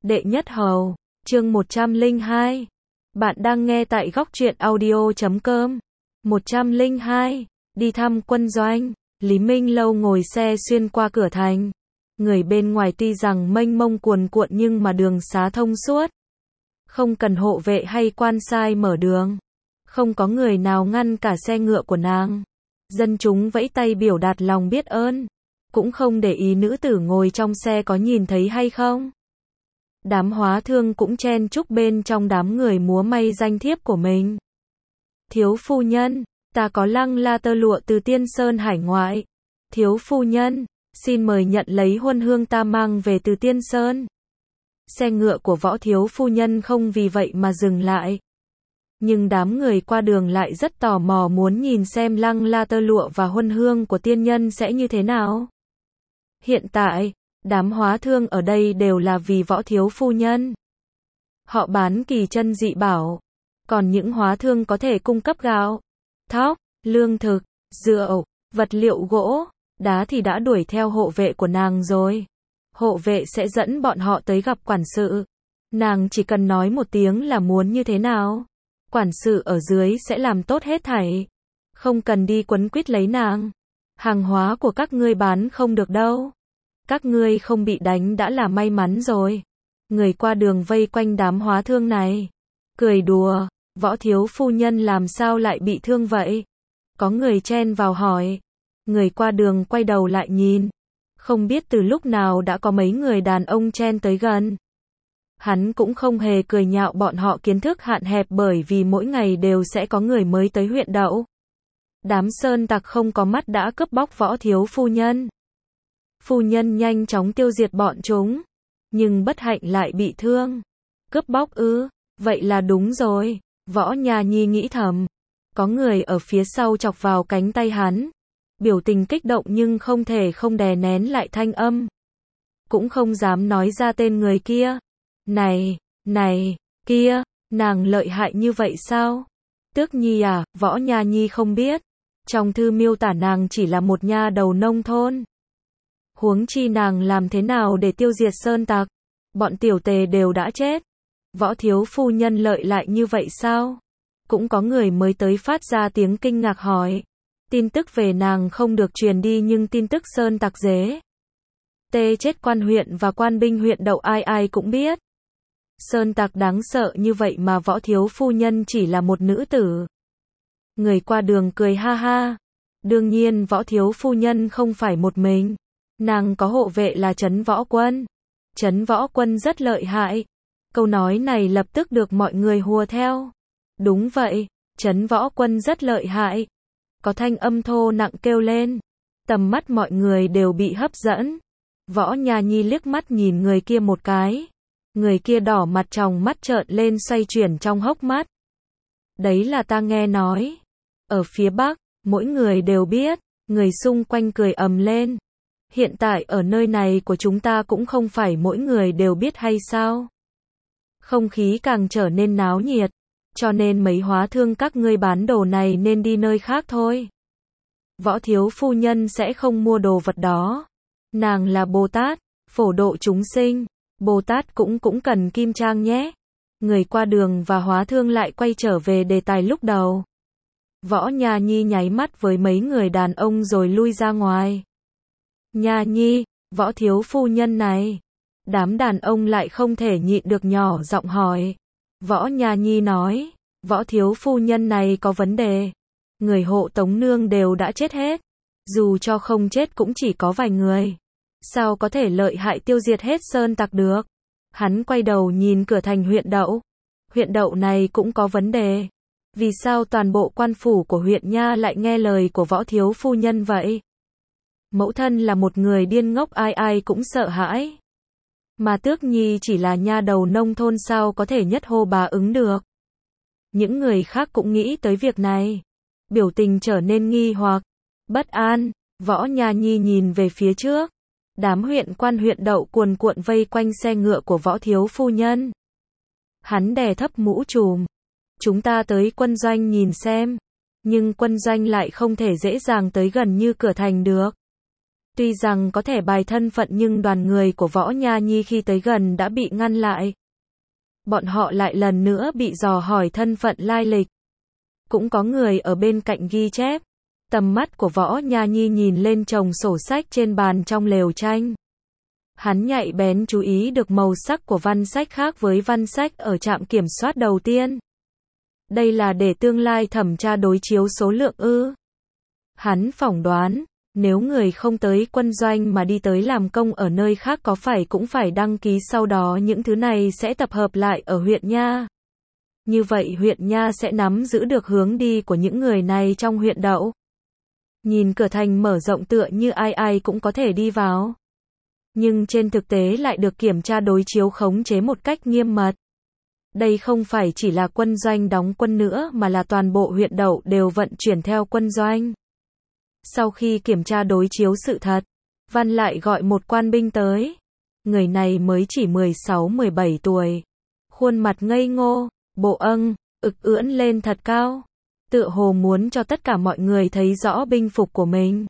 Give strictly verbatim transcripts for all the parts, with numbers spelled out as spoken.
Đệ nhất hầu, chương một trăm lẻ hai. Bạn đang nghe tại góc truyện audio chấm com. một trăm lẻ hai. Đi thăm quân doanh. Lý Minh Lâu ngồi xe xuyên qua cửa thành. Người bên ngoài tuy rằng mênh mông cuồn cuộn nhưng mà đường xá thông suốt. Không cần hộ vệ hay quan sai mở đường. Không có người nào ngăn cả xe ngựa của nàng. Dân chúng vẫy tay biểu đạt lòng biết ơn. Cũng không để ý nữ tử ngồi trong xe có nhìn thấy hay không. Đám hóa thương cũng chen chúc bên trong đám người múa may danh thiếp của mình. Thiếu phu nhân, ta có lăng la tơ lụa từ Tiên Sơn hải ngoại. Thiếu phu nhân, xin mời nhận lấy huân hương ta mang về từ Tiên Sơn. Xe ngựa của võ thiếu phu nhân không vì vậy mà dừng lại. Nhưng đám người qua đường lại rất tò mò muốn nhìn xem lăng la tơ lụa và huân hương của tiên nhân sẽ như thế nào. Hiện tại, đám hóa thương ở đây đều là vì võ thiếu phu nhân. Họ bán kỳ chân dị bảo. Còn những hóa thương có thể cung cấp gạo, thóc, lương thực, rượu, vật liệu gỗ, đá thì đã đuổi theo hộ vệ của nàng rồi. Hộ vệ sẽ dẫn bọn họ tới gặp quản sự. Nàng chỉ cần nói một tiếng là muốn như thế nào. Quản sự ở dưới sẽ làm tốt hết thảy. Không cần đi quấn quýt lấy nàng. Hàng hóa của các ngươi bán không được đâu. Các ngươi không bị đánh đã là may mắn rồi. Người qua đường vây quanh đám hóa thương này. Cười đùa, võ thiếu phu nhân làm sao lại bị thương vậy? Có người chen vào hỏi. Người qua đường quay đầu lại nhìn. Không biết từ lúc nào đã có mấy người đàn ông chen tới gần. Hắn cũng không hề cười nhạo bọn họ kiến thức hạn hẹp bởi vì mỗi ngày đều sẽ có người mới tới huyện đậu. Đám sơn tặc không có mắt đã cướp bóc võ thiếu phu nhân. Phu nhân nhanh chóng tiêu diệt bọn chúng. Nhưng bất hạnh lại bị thương. Cướp bóc ư, vậy là đúng rồi. Võ Nha Nhi nghĩ thầm. Có người ở phía sau chọc vào cánh tay hắn. Biểu tình kích động nhưng không thể không đè nén lại thanh âm. Cũng không dám nói ra tên người kia. Này, này, kia, nàng lợi hại như vậy sao? Tước Nhi à, Võ Nha Nhi không biết. Trong thư miêu tả nàng chỉ là một nha đầu nông thôn. Huống chi nàng làm thế nào để tiêu diệt sơn tặc? Bọn tiểu tề đều đã chết. Võ thiếu phu nhân lợi lại như vậy sao? Cũng có người mới tới phát ra tiếng kinh ngạc hỏi. Tin tức về nàng không được truyền đi nhưng tin tức sơn tặc dế. Tê chết quan huyện và quan binh huyện đậu ai ai cũng biết. Sơn tặc đáng sợ như vậy mà võ thiếu phu nhân chỉ là một nữ tử. Người qua đường cười ha ha. Đương nhiên võ thiếu phu nhân không phải một mình. Nàng có hộ vệ là Trấn Võ Quân. Trấn Võ Quân rất lợi hại. Câu nói này lập tức được mọi người hùa theo. Đúng vậy, Trấn Võ Quân rất lợi hại. Có thanh âm thô nặng kêu lên. Tầm mắt mọi người đều bị hấp dẫn. Võ Nha Nhi liếc mắt nhìn người kia một cái. Người kia đỏ mặt tròng mắt trợn lên xoay chuyển trong hốc mắt. Đấy là ta nghe nói. Ở phía Bắc, mỗi người đều biết. Người xung quanh cười ầm lên. Hiện tại ở nơi này của chúng ta cũng không phải mỗi người đều biết hay sao? Không khí càng trở nên náo nhiệt. Cho nên mấy hóa thương các ngươi bán đồ này nên đi nơi khác thôi. Võ thiếu phu nhân sẽ không mua đồ vật đó. Nàng là Bồ Tát, phổ độ chúng sinh. Bồ Tát cũng cũng cần kim trang nhé. Người qua đường và hóa thương lại quay trở về đề tài lúc đầu. Võ Nha Nhi nháy mắt với mấy người đàn ông rồi lui ra ngoài. Nha Nhi, võ thiếu phu nhân này. Đám đàn ông lại không thể nhịn được nhỏ giọng hỏi. Võ Nha Nhi nói, võ thiếu phu nhân này có vấn đề. Người hộ tống nương đều đã chết hết. Dù cho không chết cũng chỉ có vài người. Sao có thể lợi hại tiêu diệt hết sơn tặc được? Hắn quay đầu nhìn cửa thành huyện đậu. Huyện đậu này cũng có vấn đề. Vì sao toàn bộ quan phủ của huyện Nha lại nghe lời của võ thiếu phu nhân vậy? Mẫu thân là một người điên ngốc ai ai cũng sợ hãi. Mà Tước Nhi chỉ là nha đầu nông thôn sao có thể nhất hô bá ứng được. Những người khác cũng nghĩ tới việc này. Biểu tình trở nên nghi hoặc, bất an. Võ Nha Nhi nhìn về phía trước. Đám huyện quan huyện đậu cuồn cuộn vây quanh xe ngựa của võ thiếu phu nhân. Hắn đè thấp mũ trùm. Chúng ta tới quân doanh nhìn xem. Nhưng quân doanh lại không thể dễ dàng tới gần như cửa thành được. Tuy rằng có thẻ bài thân phận nhưng đoàn người của Võ Nha Nhi khi tới gần đã bị ngăn lại. Bọn họ lại lần nữa bị dò hỏi thân phận lai lịch. Cũng có người ở bên cạnh ghi chép. Tầm mắt của Võ Nha Nhi nhìn lên chồng sổ sách trên bàn trong lều tranh. Hắn nhạy bén chú ý được màu sắc của văn sách khác với văn sách ở trạm kiểm soát đầu tiên. Đây là để tương lai thẩm tra đối chiếu số lượng ư. Hắn phỏng đoán, nếu người không tới quân doanh mà đi tới làm công ở nơi khác có phải cũng phải đăng ký, sau đó những thứ này sẽ tập hợp lại ở huyện Nha. Như vậy huyện Nha sẽ nắm giữ được hướng đi của những người này trong huyện Đậu. Nhìn cửa thành mở rộng tựa như ai ai cũng có thể đi vào. Nhưng trên thực tế lại được kiểm tra đối chiếu khống chế một cách nghiêm mật. Đây không phải chỉ là quân doanh đóng quân nữa mà là toàn bộ huyện Đậu đều vận chuyển theo quân doanh. Sau khi kiểm tra đối chiếu sự thật, Văn lại gọi một quan binh tới. Người này mới chỉ mười sáu mười bảy tuổi. Khuôn mặt ngây ngô, bộ âng, ực ưỡn lên thật cao. Tựa hồ muốn cho tất cả mọi người thấy rõ binh phục của mình.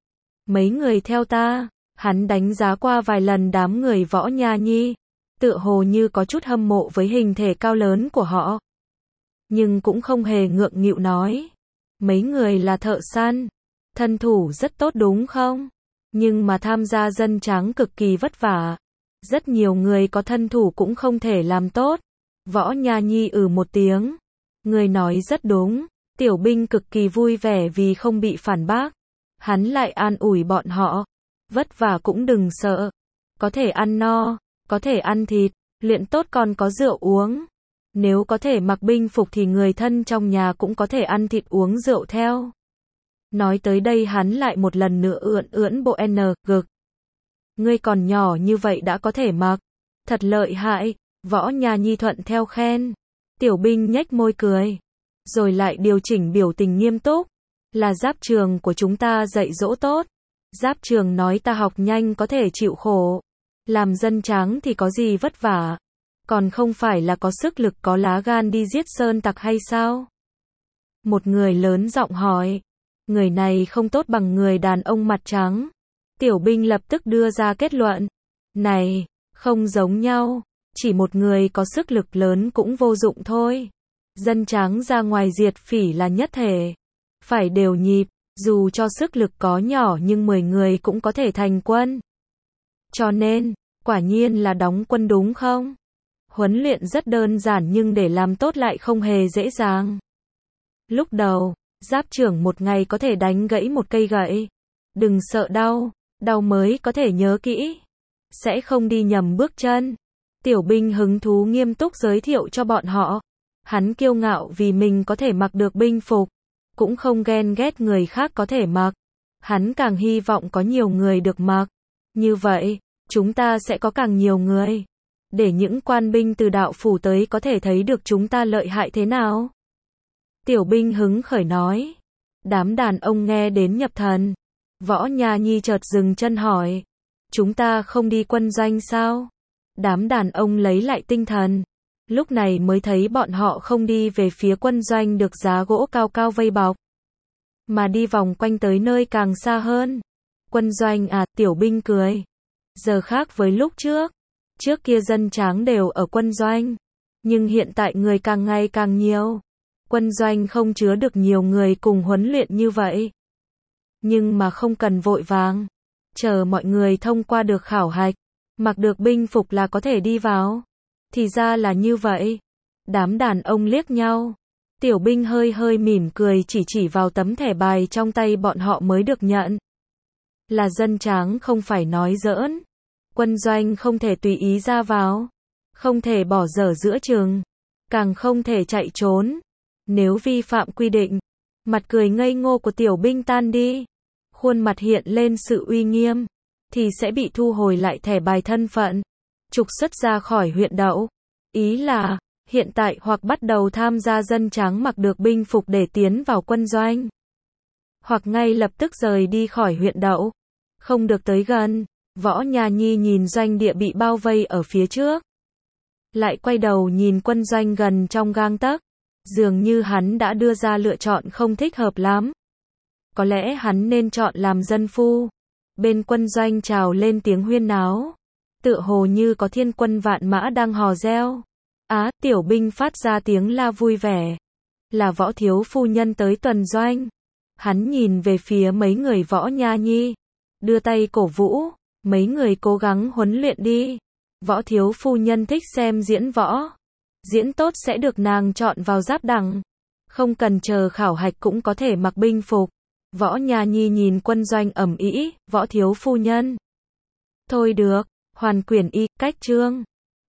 Mấy người theo ta, hắn đánh giá qua vài lần đám người Võ Nha Nhi. Tựa hồ như có chút hâm mộ với hình thể cao lớn của họ. Nhưng cũng không hề ngượng nghịu nói. Mấy người là thợ săn. Thân thủ rất tốt đúng không? Nhưng mà tham gia dân tráng cực kỳ vất vả. Rất nhiều người có thân thủ cũng không thể làm tốt. Võ Nha Nhi ừ một tiếng. Người nói rất đúng. Tiểu binh cực kỳ vui vẻ vì không bị phản bác. Hắn lại an ủi bọn họ. Vất vả cũng đừng sợ. Có thể ăn no, có thể ăn thịt, luyện tốt còn có rượu uống. Nếu có thể mặc binh phục thì người thân trong nhà cũng có thể ăn thịt uống rượu theo. Nói tới đây hắn lại một lần nữa ưỡn ưỡn bộ n, gực. Ngươi còn nhỏ như vậy đã có thể mặc. Thật lợi hại, Võ Nha Nhi thuận theo khen. Tiểu binh nhếch môi cười. Rồi lại điều chỉnh biểu tình nghiêm túc. Là giáp trường của chúng ta dạy dỗ tốt. Giáp trường nói ta học nhanh có thể chịu khổ. Làm dân tráng thì có gì vất vả. Còn không phải là có sức lực có lá gan đi giết sơn tặc hay sao? Một người lớn giọng hỏi. Người này không tốt bằng người đàn ông mặt trắng. Tiểu binh lập tức đưa ra kết luận. Này, không giống nhau. Chỉ một người có sức lực lớn cũng vô dụng thôi. Dân tráng ra ngoài diệt phỉ là nhất thể. Phải đều nhịp, dù cho sức lực có nhỏ nhưng mười người cũng có thể thành quân. Cho nên, quả nhiên là đóng quân đúng không? Huấn luyện rất đơn giản nhưng để làm tốt lại không hề dễ dàng. Lúc đầu, giáp trưởng một ngày có thể đánh gãy một cây gậy. Đừng sợ đau, đau mới có thể nhớ kỹ. Sẽ không đi nhầm bước chân. Tiểu binh hứng thú nghiêm túc giới thiệu cho bọn họ. Hắn kiêu ngạo vì mình có thể mặc được binh phục. Cũng không ghen ghét người khác có thể mặc. Hắn càng hy vọng có nhiều người được mặc. Như vậy, chúng ta sẽ có càng nhiều người. Để những quan binh từ đạo phủ tới có thể thấy được chúng ta lợi hại thế nào. Tiểu binh hứng khởi nói. Đám đàn ông nghe đến nhập thần. Võ Nha Nhi chợt dừng chân hỏi. Chúng ta không đi quân doanh sao? Đám đàn ông lấy lại tinh thần. Lúc này mới thấy bọn họ không đi về phía quân doanh được giá gỗ cao cao vây bọc. Mà đi vòng quanh tới nơi càng xa hơn. Quân doanh à, tiểu binh cười. Giờ khác với lúc trước. Trước kia dân tráng đều ở quân doanh. Nhưng hiện tại người càng ngày càng nhiều. Quân doanh không chứa được nhiều người cùng huấn luyện như vậy. Nhưng mà không cần vội vàng. Chờ mọi người thông qua được khảo hạch. Mặc được binh phục là có thể đi vào. Thì ra là như vậy. Đám đàn ông liếc nhau. Tiểu binh hơi hơi mỉm cười chỉ chỉ vào tấm thẻ bài trong tay bọn họ mới được nhận. Là dân tráng không phải nói giỡn. Quân doanh không thể tùy ý ra vào. Không thể bỏ dở giữa chừng. Càng không thể chạy trốn. Nếu vi phạm quy định. Mặt cười ngây ngô của tiểu binh tan đi. Khuôn mặt hiện lên sự uy nghiêm. Thì sẽ bị thu hồi lại thẻ bài thân phận. Trục xuất ra khỏi huyện Đậu. Ý là, hiện tại hoặc bắt đầu tham gia dân tráng mặc được binh phục để tiến vào quân doanh. Hoặc ngay lập tức rời đi khỏi huyện Đậu. Không được tới gần. Võ Nha Nhi nhìn doanh địa bị bao vây ở phía trước. Lại quay đầu nhìn quân doanh gần trong gang tấc. Dường như hắn đã đưa ra lựa chọn không thích hợp lắm. Có lẽ hắn nên chọn làm dân phu. Bên quân doanh trào lên tiếng huyên náo. Tựa hồ như có thiên quân vạn mã đang hò reo. Á, tiểu binh phát ra tiếng la vui vẻ. Là Võ thiếu phu nhân tới tuần doanh. Hắn nhìn về phía mấy người Võ Nha Nhi. Đưa tay cổ vũ. Mấy người cố gắng huấn luyện đi. Võ thiếu phu nhân thích xem diễn võ. Diễn tốt sẽ được nàng chọn vào giáp đẳng. Không cần chờ khảo hạch cũng có thể mặc binh phục. Võ Nha Nhi nhìn quân doanh ầm ĩ, Võ thiếu phu nhân. Thôi được, hoàn quyển y, cách chương.